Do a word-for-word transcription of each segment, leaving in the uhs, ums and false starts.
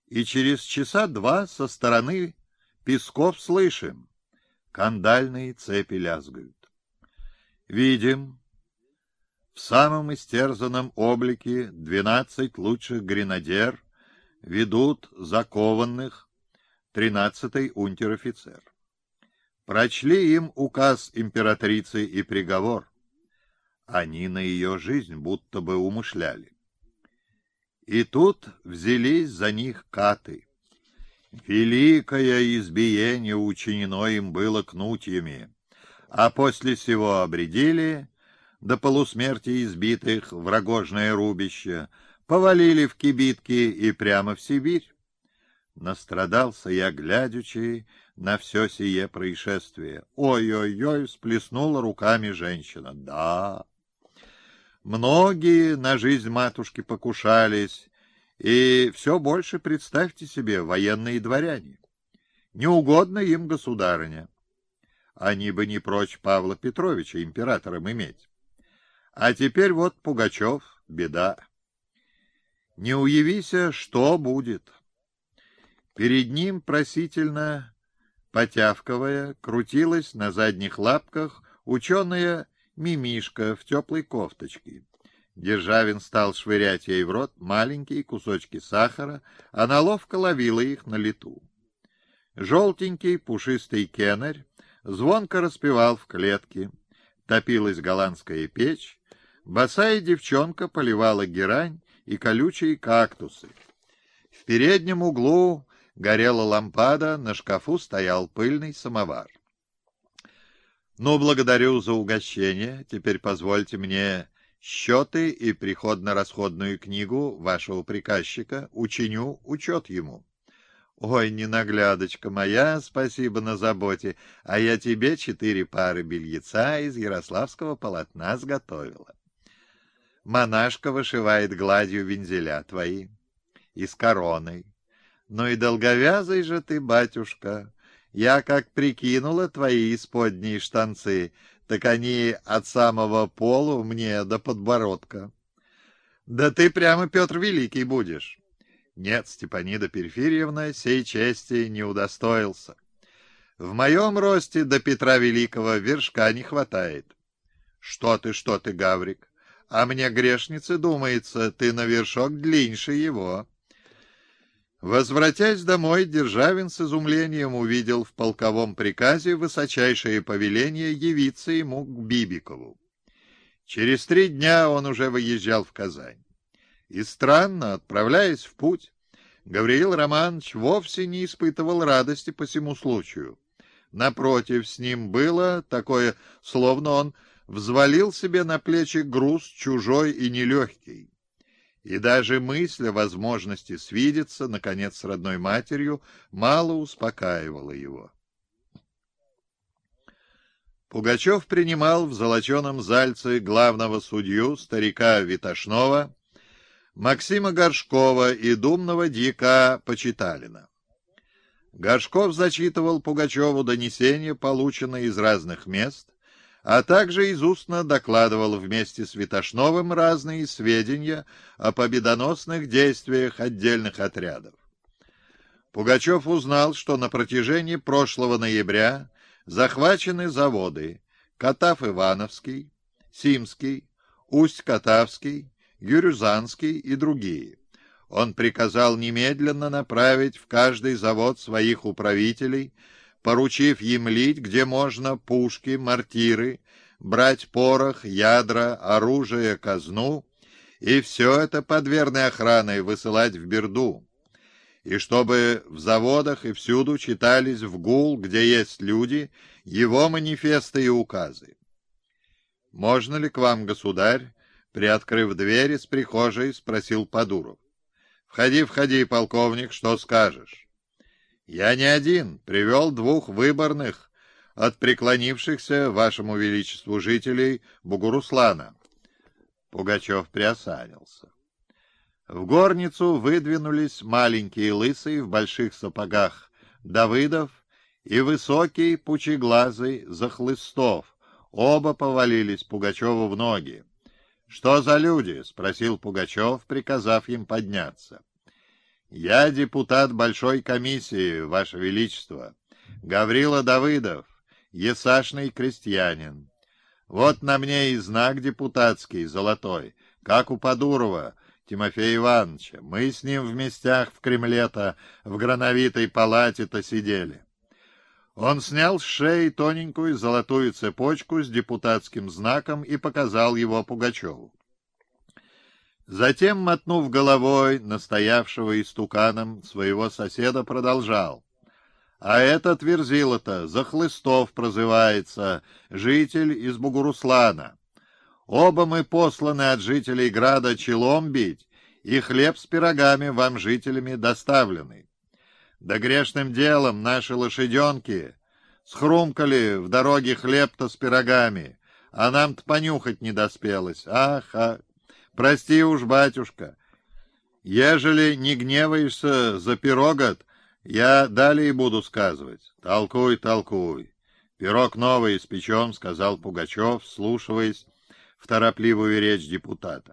И через часа два со стороны Песков слышим: кандальные цепи лязгают. Видим, в самом истерзанном облике двенадцать лучших гренадер ведут закованных тринадцатый унтер-офицер. Прочли им указ императрицы и приговор. Они на ее жизнь будто бы умышляли. И тут взялись за них каты. Великое избиение учинено им было кнутьями, а после сего обредили, до полусмерти избитых в рогожное рубище, повалили в кибитки и прямо в Сибирь. Настрадался я, глядячи на все сие происшествие. Ой-ой-ой, всплеснула руками женщина. Да, многие на жизнь матушки покушались, и все больше, представьте себе, военные дворяне. Не угодно им государыня. Они бы не прочь Павла Петровича императором иметь. А теперь вот Пугачев — беда. Не уявися, что будет. Перед ним, просительно потявковая, крутилась на задних лапках ученая Мимишка в теплой кофточке. Державин стал швырять ей в рот маленькие кусочки сахара, она ловко ловила их на лету. Желтенький пушистый кенарь звонко распевал в клетке. Топилась голландская печь, босая девчонка поливала герань и колючие кактусы. В переднем углу горела лампада, на шкафу стоял пыльный самовар. Ну, благодарю за угощение. Теперь позвольте мне счеты и приходно-расходную книгу вашего приказчика. Учиню учет ему. Ой, ненаглядочка моя, спасибо на заботе, а я тебе четыре пары бельица из ярославского полотна сготовила. Монашка вышивает гладью вензеля твои и с короной. Ну и долговязый же ты, батюшка. Я как прикинула твои исподние штанцы, так они от самого полу мне до подбородка. Да ты прямо Петр Великий будешь. Нет, Степанида Перфирьевна сей чести не удостоился. В моем росте до Петра Великого вершка не хватает. Что ты, что ты, Гаврик, а мне, грешнице, думается, ты на вершок длиннее его. Возвратясь домой, Державин с изумлением увидел в полковом приказе высочайшее повеление явиться ему к Бибикову. Через три дня он уже выезжал в Казань. И странно, отправляясь в путь, Гавриил Романович вовсе не испытывал радости по сему случаю. Напротив, с ним было такое, словно он взвалил себе на плечи груз чужой и нелегкий. И даже мысль о возможности свидеться, наконец, с родной матерью, мало успокаивала его. Пугачев принимал в золоченом зальце главного судью, старика Витошнова, Максима Горшкова и думного дьяка Почиталина. Горшков зачитывал Пугачеву донесения, полученные из разных мест, а также из устно докладывал вместе с Витошновым разные сведения о победоносных действиях отдельных отрядов. Пугачев узнал, что на протяжении прошлого ноября захвачены заводы Катав-Ивановский, Симский, Усть-Катавский, Юрюзанский и другие. Он приказал немедленно направить в каждый завод своих управителей, поручив им лить, где можно, пушки, мортиры, брать порох, ядра, оружие, казну, и все это под верной охраной высылать в Берду. И чтобы в заводах и всюду читались в гул, где есть люди, его манифесты и указы. «Можно ли к вам, государь?» Приоткрыв дверь из прихожей, спросил Подуров. «Входи, входи, полковник, что скажешь?» «Я не один, привел двух выборных от преклонившихся вашему величеству жителей Бугуруслана». Пугачев приосанился. В горницу выдвинулись маленькие лысые в больших сапогах Давыдов и высокий пучеглазый Захлыстов. Оба повалились Пугачеву в ноги. «Что за люди?» — спросил Пугачев, приказав им подняться. Я депутат Большой комиссии, Ваше Величество, Гаврила Давыдов, есашный крестьянин. Вот на мне и знак депутатский, золотой, как у Подурова Тимофея Ивановича. Мы с ним в местях в Кремле-то, в грановитой палате-то сидели. Он снял с шеи тоненькую золотую цепочку с депутатским знаком и показал его Пугачеву. Затем, мотнув головой настоявшего истуканом своего соседа, продолжал. А этот Верзила-то Захлыстов прозывается, житель из Бугуруслана. Оба мы посланы от жителей града челом бить, и хлеб с пирогами вам, жителями, доставлены. Да грешным делом наши лошаденки схрумкали в дороге хлеб-то с пирогами, а нам-то понюхать не доспелось. Ах, ах, прости уж, батюшка, ежели не гневаешься за пирогот, я далее буду сказывать. Толкуй, толкуй. Пирог новый испечен, — сказал Пугачев, вслушиваясь в торопливую речь депутата.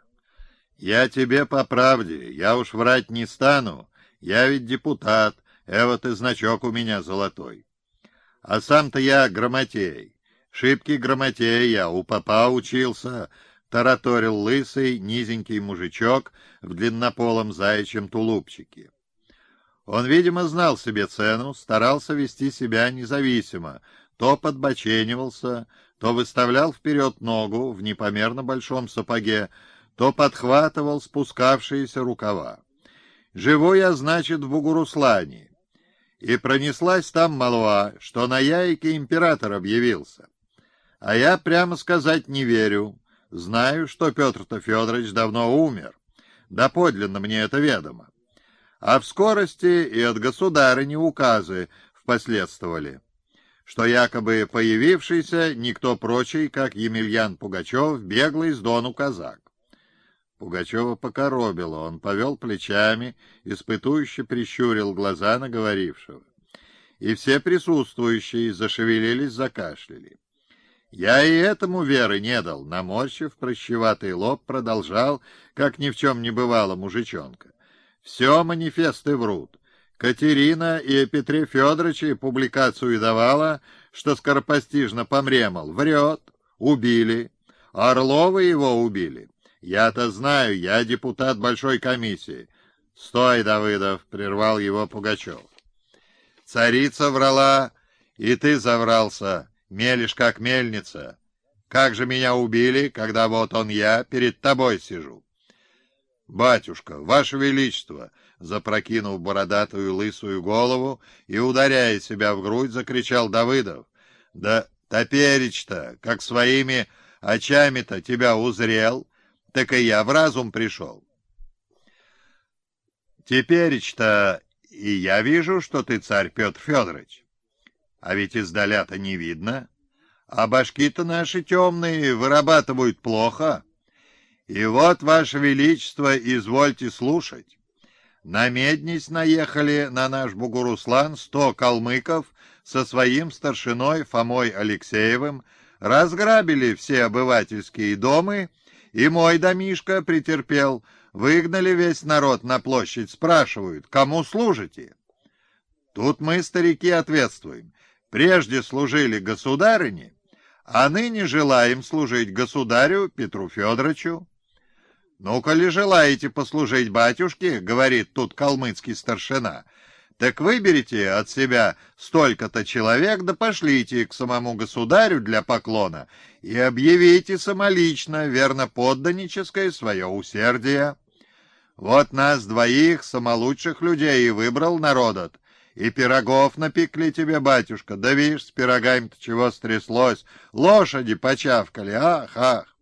Я тебе по правде, я уж врать не стану, я ведь депутат, эвот и значок у меня золотой. А сам-то я грамотей, шибкий грамотей я, у попа учился, — тараторил лысый, низенький мужичок в длиннополом заячьем тулупчике. Он, видимо, знал себе цену, старался вести себя независимо, то подбоченивался, то выставлял вперед ногу в непомерно большом сапоге, то подхватывал спускавшиеся рукава. Живу я, значит, в Бугуруслане, и пронеслась там молва, что на яйке император объявился. А я, прямо сказать, не верю, знаю, что Петр-то Федорович давно умер, доподлинно мне это ведомо. А в скорости и от государыни указы впоследствовали, что якобы появившийся никто прочий, как Емельян Пугачев, беглый с Дону казак. Пугачева покоробило, он повел плечами, испытующе прищурил глаза на говорившего. И все присутствующие зашевелились, закашляли. Я и этому веры не дал, наморщив прыщеватый лоб, продолжал, как ни в чем не бывало мужичонка. Все манифесты врут. Катерина и о Петре Федоровиче публикацию давала, что скоропостижно помремал. Врет. Убили. Орлова его убили. Я-то знаю, я депутат Большой комиссии. — Стой, Давыдов, — прервал его Пугачев. — Царица врала, и ты заврался, мелешь как мельница. Как же меня убили, когда вот он я перед тобой сижу? — Батюшка, ваше величество, — запрокинув бородатую лысую голову и ударяя себя в грудь, закричал Давыдов. — Да топеречь-то, как своими очами-то тебя узрел, так и я в разум пришел. Теперечь-то и я вижу, что ты царь Петр Федорович. А ведь издаля-то не видно, а башки-то наши темные вырабатывают плохо. И вот, ваше величество, извольте слушать. На Меднись наехали на наш Бугуруслан сто калмыков со своим старшиной Фомой Алексеевым, разграбили все обывательские дома, и мой домишко претерпел. Выгнали весь народ на площадь, спрашивают, кому служите? Тут мы, старики, ответствуем. Прежде служили государыне, а ныне желаем служить государю Петру Федоровичу. Ну, коли желаете послужить батюшке, говорит тут калмыцкий старшина, так выберите от себя столько-то человек, да пошлите к самому государю для поклона и объявите самолично верноподданническое свое усердие. Вот нас двоих, самолучших людей, и выбрал народ, и пирогов напекли тебе, батюшка, да видишь, с пирогами-то чего стряслось, лошади почавкали, ах, ах.